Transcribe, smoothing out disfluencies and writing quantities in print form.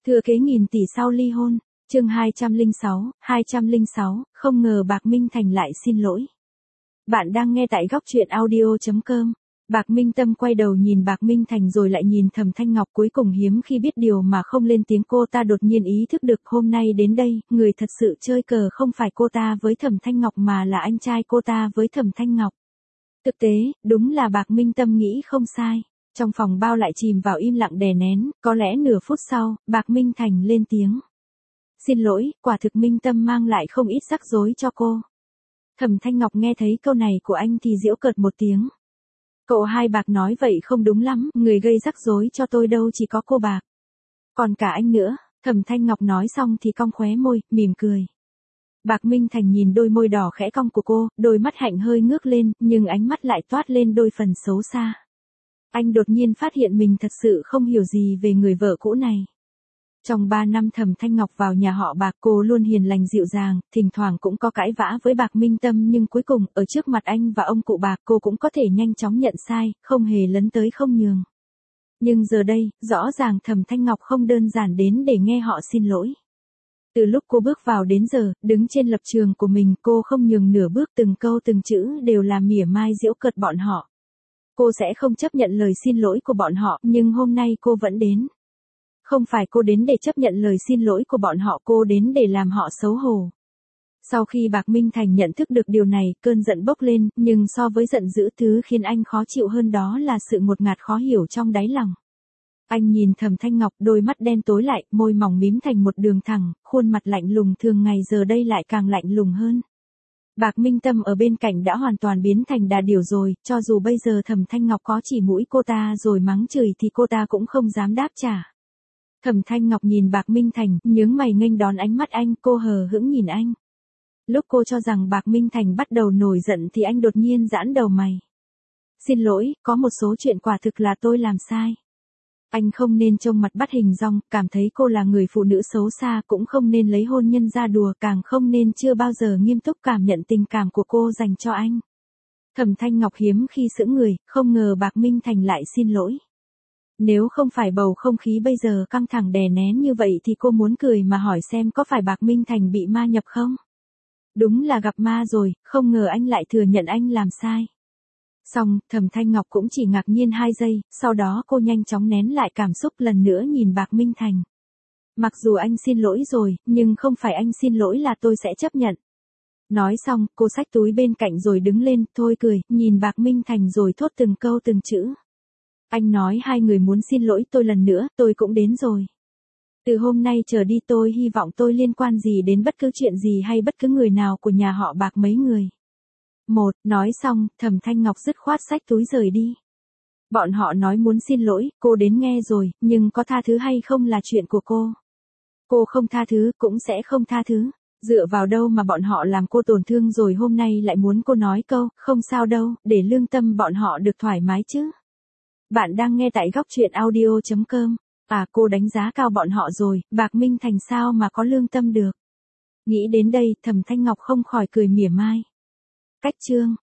Thừa kế nghìn tỷ sau ly hôn, chương 206, không ngờ Bạc Minh Thành lại xin lỗi. Bạn đang nghe tại góc truyện audio.com. Bạc Minh Tâm quay đầu nhìn Bạc Minh Thành rồi lại nhìn Thẩm Thanh Ngọc, cuối cùng hiếm khi biết điều mà không lên tiếng. Cô ta đột nhiên ý thức được hôm nay đến đây, người thật sự chơi cờ không phải cô ta với Thẩm Thanh Ngọc mà là anh trai cô ta với Thẩm Thanh Ngọc. Thực tế, đúng là Bạc Minh Tâm nghĩ không sai. Trong phòng bao lại chìm vào im lặng đè nén, có lẽ nửa phút sau, Bạc Minh Thành lên tiếng. Xin lỗi, quả thực Minh Tâm mang lại không ít rắc rối cho cô. Thẩm Thanh Ngọc nghe thấy câu này của anh thì giễu cợt một tiếng. Cậu hai Bạc nói vậy không đúng lắm, người gây rắc rối cho tôi đâu chỉ có cô Bạc. Còn cả anh nữa. Thẩm Thanh Ngọc nói xong thì cong khóe môi, mỉm cười. Bạc Minh Thành nhìn đôi môi đỏ khẽ cong của cô, đôi mắt hạnh hơi ngước lên, nhưng ánh mắt lại toát lên đôi phần xấu xa. Anh đột nhiên phát hiện mình thật sự không hiểu gì về người vợ cũ này. Trong 3 năm Thẩm Thanh Ngọc vào nhà họ Bạc, cô luôn hiền lành dịu dàng, thỉnh thoảng cũng có cãi vã với Bạc Minh Tâm, nhưng cuối cùng, ở trước mặt anh và ông cụ Bạc, cô cũng có thể nhanh chóng nhận sai, không hề lấn tới không nhường. Nhưng giờ đây, rõ ràng Thẩm Thanh Ngọc không đơn giản đến để nghe họ xin lỗi. Từ lúc cô bước vào đến giờ, đứng trên lập trường của mình, cô không nhường nửa bước, từng câu từng chữ đều là mỉa mai giễu cợt bọn họ. Cô sẽ không chấp nhận lời xin lỗi của bọn họ, nhưng hôm nay cô vẫn đến. Không phải cô đến để chấp nhận lời xin lỗi của bọn họ, cô đến để làm họ xấu hổ. Sau khi Bạc Minh Thành nhận thức được điều này, cơn giận bốc lên, nhưng so với giận dữ, thứ khiến anh khó chịu hơn đó là sự ngột ngạt khó hiểu trong đáy lòng. Anh nhìn Thẩm Thanh Ngọc, đôi mắt đen tối lại, môi mỏng mím thành một đường thẳng, khuôn mặt lạnh lùng thường ngày giờ đây lại càng lạnh lùng hơn. Bạc Minh Tâm ở bên cạnh đã hoàn toàn biến thành đà điểu rồi, cho dù bây giờ Thẩm Thanh Ngọc có chỉ mũi cô ta rồi mắng chửi thì cô ta cũng không dám đáp trả. Thẩm Thanh Ngọc nhìn Bạc Minh Thành, nhướng mày nghênh đón ánh mắt anh, cô hờ hững nhìn anh. Lúc cô cho rằng Bạc Minh Thành bắt đầu nổi giận thì anh đột nhiên giãn đầu mày. Xin lỗi, có một số chuyện quả thực là tôi làm sai. Anh không nên trông mặt bắt hình dong, cảm thấy cô là người phụ nữ xấu xa, cũng không nên lấy hôn nhân ra đùa, càng không nên chưa bao giờ nghiêm túc cảm nhận tình cảm của cô dành cho anh. Thẩm Thanh Ngọc hiếm khi sững người, không ngờ Bạc Minh Thành lại xin lỗi. Nếu không phải bầu không khí bây giờ căng thẳng đè nén như vậy thì cô muốn cười mà hỏi xem có phải Bạc Minh Thành bị ma nhập không? Đúng là gặp ma rồi, không ngờ anh lại thừa nhận anh làm sai. Xong, Thẩm Thanh Ngọc cũng chỉ ngạc nhiên 2 giây, sau đó cô nhanh chóng nén lại cảm xúc, lần nữa nhìn Bạc Minh Thành. Mặc dù anh xin lỗi rồi, nhưng không phải anh xin lỗi là tôi sẽ chấp nhận. Nói xong, cô xách túi bên cạnh rồi đứng lên, thôi cười, nhìn Bạc Minh Thành rồi thốt từng câu từng chữ. Anh nói hai người muốn xin lỗi tôi lần nữa, tôi cũng đến rồi. Từ hôm nay trở đi tôi hy vọng tôi liên quan gì đến bất cứ chuyện gì hay bất cứ người nào của nhà họ Bạc mấy người. Nói xong, Thẩm Thanh Ngọc dứt khoát xách túi rời đi. Bọn họ nói muốn xin lỗi, cô đến nghe rồi, nhưng có tha thứ hay không là chuyện của cô. Cô không tha thứ, cũng sẽ không tha thứ. Dựa vào đâu mà bọn họ làm cô tổn thương rồi hôm nay lại muốn cô nói câu, không sao đâu, để lương tâm bọn họ được thoải mái chứ. Bạn đang nghe tại góc truyện audio.com. À, cô đánh giá cao bọn họ rồi, Bạc Minh Thành sao mà có lương tâm được. Nghĩ đến đây, Thẩm Thanh Ngọc không khỏi cười mỉa mai. Cách chương